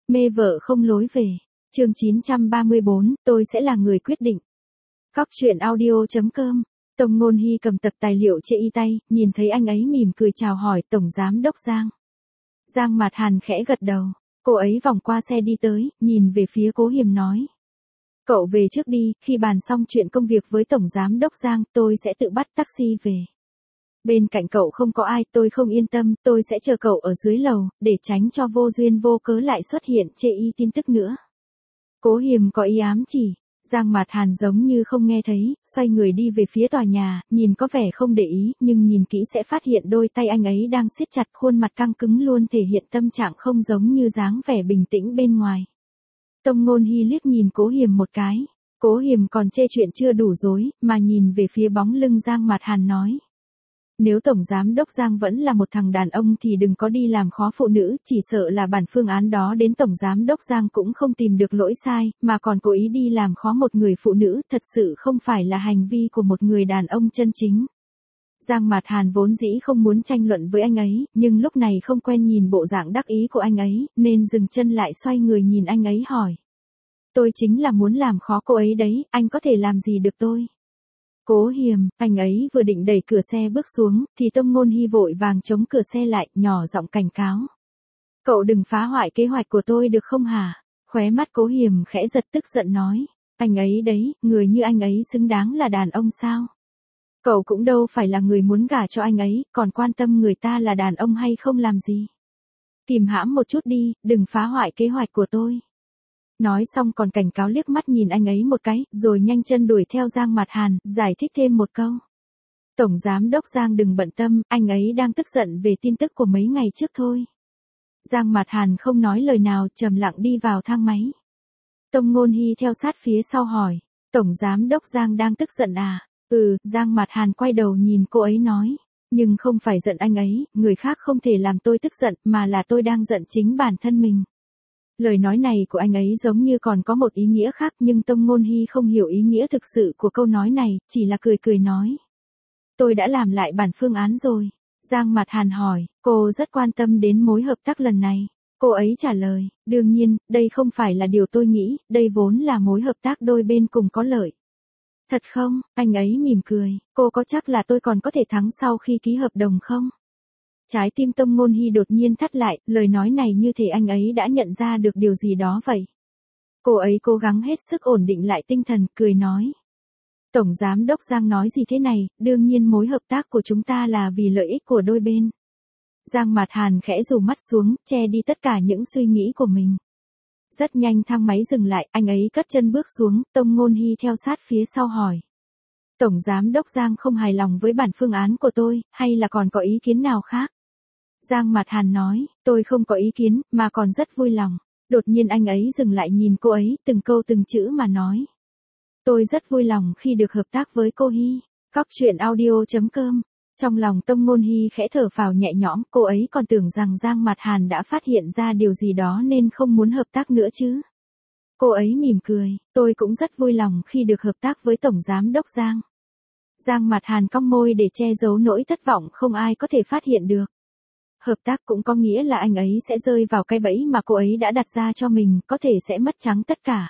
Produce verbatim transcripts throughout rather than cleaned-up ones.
Mê vợ không lối về. Chương chín trăm ba mươi bốn, tôi sẽ là người quyết định. Cóc truyện audio chấm com. Tông Ngôn Hy cầm tập tài liệu trên y tay, nhìn thấy anh ấy mỉm cười chào hỏi Tổng Giám Đốc Giang. Giang Mạt Hàn khẽ gật đầu. Cô ấy vòng qua xe đi tới, nhìn về phía Cố Hiềm nói. Cậu về trước đi, khi bàn xong chuyện công việc với Tổng Giám Đốc Giang, tôi sẽ tự bắt taxi về. Bên cạnh cậu không có ai, tôi không yên tâm, tôi sẽ chờ cậu ở dưới lầu, để tránh cho vô duyên vô cớ lại xuất hiện chê y tin tức nữa. Cố Hiềm có ý ám chỉ. Giang Mạt Hàn giống như không nghe thấy, xoay người đi về phía tòa nhà, nhìn có vẻ không để ý, nhưng nhìn kỹ sẽ phát hiện đôi tay anh ấy đang siết chặt, khuôn mặt căng cứng luôn thể hiện tâm trạng không giống như dáng vẻ bình tĩnh bên ngoài. Tông Ngôn Hy liếc nhìn Cố Hiềm một cái. Cố Hiềm còn chê chuyện chưa đủ dối, mà nhìn về phía bóng lưng Giang Mạt Hàn nói. Nếu Tổng Giám Đốc Giang vẫn là một thằng đàn ông thì đừng có đi làm khó phụ nữ, chỉ sợ là bản phương án đó đến Tổng Giám Đốc Giang cũng không tìm được lỗi sai, mà còn cố ý đi làm khó một người phụ nữ, thật sự không phải là hành vi của một người đàn ông chân chính. Giang Mạt Hàn vốn dĩ không muốn tranh luận với anh ấy, nhưng lúc này không quen nhìn bộ dạng đắc ý của anh ấy, nên dừng chân lại xoay người nhìn anh ấy hỏi. Tôi chính là muốn làm khó cô ấy đấy, anh có thể làm gì được tôi? Cố Hiềm, anh ấy vừa định đẩy cửa xe bước xuống, thì Tông Ngôn Hy vội vàng chống cửa xe lại, nhỏ giọng cảnh cáo. Cậu đừng phá hoại kế hoạch của tôi được không hả? Khóe mắt Cố Hiềm khẽ giật tức giận nói. Anh ấy đấy, người như anh ấy xứng đáng là đàn ông sao? Cậu cũng đâu phải là người muốn gả cho anh ấy, còn quan tâm người ta là đàn ông hay không làm gì. Kìm hãm một chút đi, đừng phá hoại kế hoạch của tôi. Nói xong còn cảnh cáo liếc mắt nhìn anh ấy một cái, rồi nhanh chân đuổi theo Giang Mạt Hàn, giải thích thêm một câu. Tổng Giám Đốc Giang đừng bận tâm, anh ấy đang tức giận về tin tức của mấy ngày trước thôi. Giang Mạt Hàn không nói lời nào, trầm lặng đi vào thang máy. Tông Ngôn Hy theo sát phía sau hỏi, Tổng Giám Đốc Giang đang tức giận à? Ừ, Giang Mạt Hàn quay đầu nhìn cô ấy nói. Nhưng không phải giận anh ấy, người khác không thể làm tôi tức giận, mà là tôi đang giận chính bản thân mình. Lời nói này của anh ấy giống như còn có một ý nghĩa khác, nhưng Tông Ngôn Hy không hiểu ý nghĩa thực sự của câu nói này, chỉ là cười cười nói. Tôi đã làm lại bản phương án rồi. Giang Mạt Hàn hỏi, cô rất quan tâm đến mối hợp tác lần này. Cô ấy trả lời, đương nhiên, đây không phải là điều tôi nghĩ, đây vốn là mối hợp tác đôi bên cùng có lợi. Thật không? Anh ấy mỉm cười, cô có chắc là tôi còn có thể thắng sau khi ký hợp đồng không? Trái tim Tông Ngôn Hy đột nhiên thắt lại, lời nói này như thể anh ấy đã nhận ra được điều gì đó vậy. Cô ấy cố gắng hết sức ổn định lại tinh thần, cười nói. Tổng Giám Đốc Giang nói gì thế này, đương nhiên mối hợp tác của chúng ta là vì lợi ích của đôi bên. Giang Mạt Hàn khẽ rủ mắt xuống, che đi tất cả những suy nghĩ của mình. Rất nhanh thang máy dừng lại, anh ấy cất chân bước xuống, Tông Ngôn Hy theo sát phía sau hỏi. Tổng Giám Đốc Giang không hài lòng với bản phương án của tôi, hay là còn có ý kiến nào khác? Giang Mạt Hàn nói, tôi không có ý kiến, mà còn rất vui lòng. Đột nhiên anh ấy dừng lại nhìn cô ấy, từng câu từng chữ mà nói. Tôi rất vui lòng khi được hợp tác với cô Hy. Cóc truyện audio chấm com. Trong lòng Tông Ngôn Hy khẽ thở phào nhẹ nhõm, cô ấy còn tưởng rằng Giang Mạt Hàn đã phát hiện ra điều gì đó nên không muốn hợp tác nữa chứ. Cô ấy mỉm cười, tôi cũng rất vui lòng khi được hợp tác với Tổng Giám Đốc Giang. Giang Mạt Hàn cong môi để che giấu nỗi thất vọng không ai có thể phát hiện được. Hợp tác cũng có nghĩa là anh ấy sẽ rơi vào cái bẫy mà cô ấy đã đặt ra cho mình, có thể sẽ mất trắng tất cả.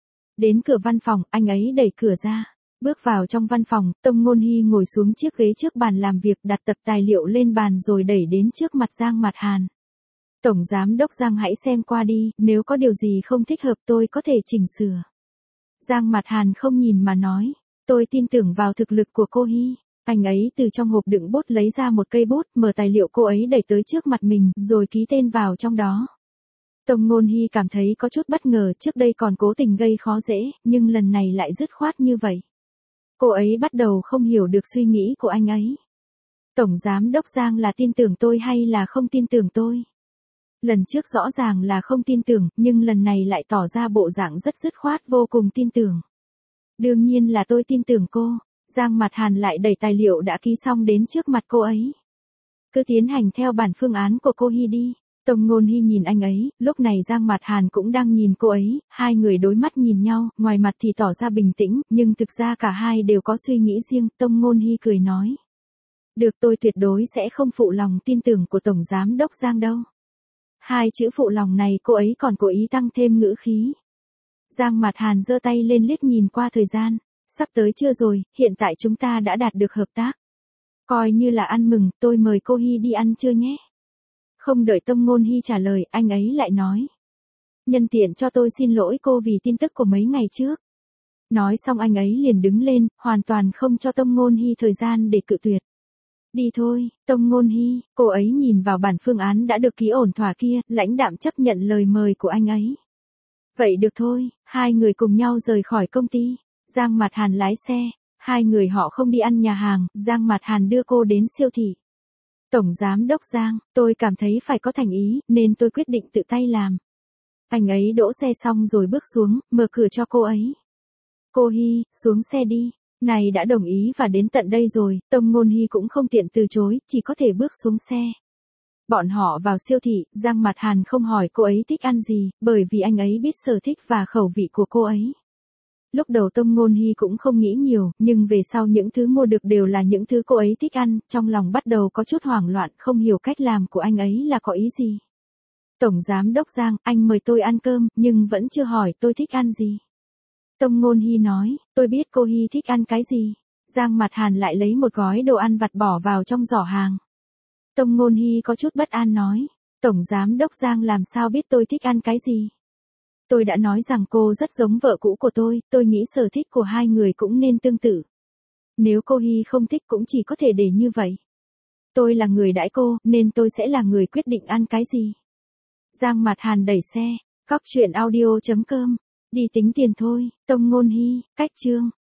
Đến cửa văn phòng, anh ấy đẩy cửa ra. Bước vào trong văn phòng, Tông Ngôn Hy ngồi xuống chiếc ghế trước bàn làm việc, đặt tập tài liệu lên bàn rồi đẩy đến trước mặt Giang Mạt Hàn. Tổng Giám Đốc Giang hãy xem qua đi, nếu có điều gì không thích hợp tôi có thể chỉnh sửa. Giang Mạt Hàn không nhìn mà nói, tôi tin tưởng vào thực lực của cô Hy. Anh ấy từ trong hộp đựng bút lấy ra một cây bút, mở tài liệu cô ấy đẩy tới trước mặt mình, rồi ký tên vào trong đó. Tông Ngôn Hy cảm thấy có chút bất ngờ, trước đây còn cố tình gây khó dễ, nhưng lần này lại dứt khoát như vậy. Cô ấy bắt đầu không hiểu được suy nghĩ của anh ấy. Tổng Giám Đốc Giang là tin tưởng tôi hay là không tin tưởng tôi? Lần trước rõ ràng là không tin tưởng, nhưng lần này lại tỏ ra bộ dạng rất dứt khoát vô cùng tin tưởng. Đương nhiên là tôi tin tưởng cô. Giang Mạt Hàn lại đẩy tài liệu đã ký xong đến trước mặt cô ấy. Cứ tiến hành theo bản phương án của cô Hy đi. Tông Ngôn Hy nhìn anh ấy, lúc này Giang Mạt Hàn cũng đang nhìn cô ấy, hai người đối mắt nhìn nhau, ngoài mặt thì tỏ ra bình tĩnh, nhưng thực ra cả hai đều có suy nghĩ riêng. Tông Ngôn Hy cười nói. Được, tôi tuyệt đối sẽ không phụ lòng tin tưởng của Tổng Giám Đốc Giang đâu. Hai chữ phụ lòng này cô ấy còn cố ý tăng thêm ngữ khí. Giang Mạt Hàn giơ tay lên liếc nhìn qua thời gian. Sắp tới chưa rồi, hiện tại chúng ta đã đạt được hợp tác. Coi như là ăn mừng, tôi mời cô Hy đi ăn trưa nhé. Không đợi Tông Ngôn Hy trả lời, anh ấy lại nói. Nhân tiện cho tôi xin lỗi cô vì tin tức của mấy ngày trước. Nói xong anh ấy liền đứng lên, hoàn toàn không cho Tông Ngôn Hy thời gian để cự tuyệt. Đi thôi, Tông Ngôn Hy, cô ấy nhìn vào bản phương án đã được ký ổn thỏa kia, lãnh đạm chấp nhận lời mời của anh ấy. Vậy được thôi, hai người cùng nhau rời khỏi công ty. Giang Mạt Hàn lái xe, hai người họ không đi ăn nhà hàng, Giang Mạt Hàn đưa cô đến siêu thị. Tổng Giám đốc Giang, tôi cảm thấy phải có thành ý, nên tôi quyết định tự tay làm. Anh ấy đỗ xe xong rồi bước xuống, mở cửa cho cô ấy. Cô Hy, xuống xe đi. Này đã đồng ý và đến tận đây rồi, Tông Ngôn Hy cũng không tiện từ chối, chỉ có thể bước xuống xe. Bọn họ vào siêu thị, Giang Mạt Hàn không hỏi cô ấy thích ăn gì, bởi vì anh ấy biết sở thích và khẩu vị của cô ấy. Lúc đầu Tông Ngôn Hy cũng không nghĩ nhiều, nhưng về sau những thứ mua được đều là những thứ cô ấy thích ăn, trong lòng bắt đầu có chút hoảng loạn, không hiểu cách làm của anh ấy là có ý gì. Tổng Giám đốc Giang, anh mời tôi ăn cơm, nhưng vẫn chưa hỏi tôi thích ăn gì. Tông Ngôn Hy nói, tôi biết cô Hy thích ăn cái gì. Giang Mạt Hàn lại lấy một gói đồ ăn vặt bỏ vào trong giỏ hàng. Tông Ngôn Hy có chút bất an nói, Tổng Giám đốc Giang làm sao biết tôi thích ăn cái gì. Tôi đã nói rằng cô rất giống vợ cũ của tôi, tôi nghĩ sở thích của hai người cũng nên tương tự. Nếu cô Hy không thích cũng chỉ có thể để như vậy. Tôi là người đãi cô, nên tôi sẽ là người quyết định ăn cái gì. Giang Mạt Hàn đẩy xe, cóc truyện audio chấm com, đi tính tiền thôi, Tông Ngôn Hy, cách chương.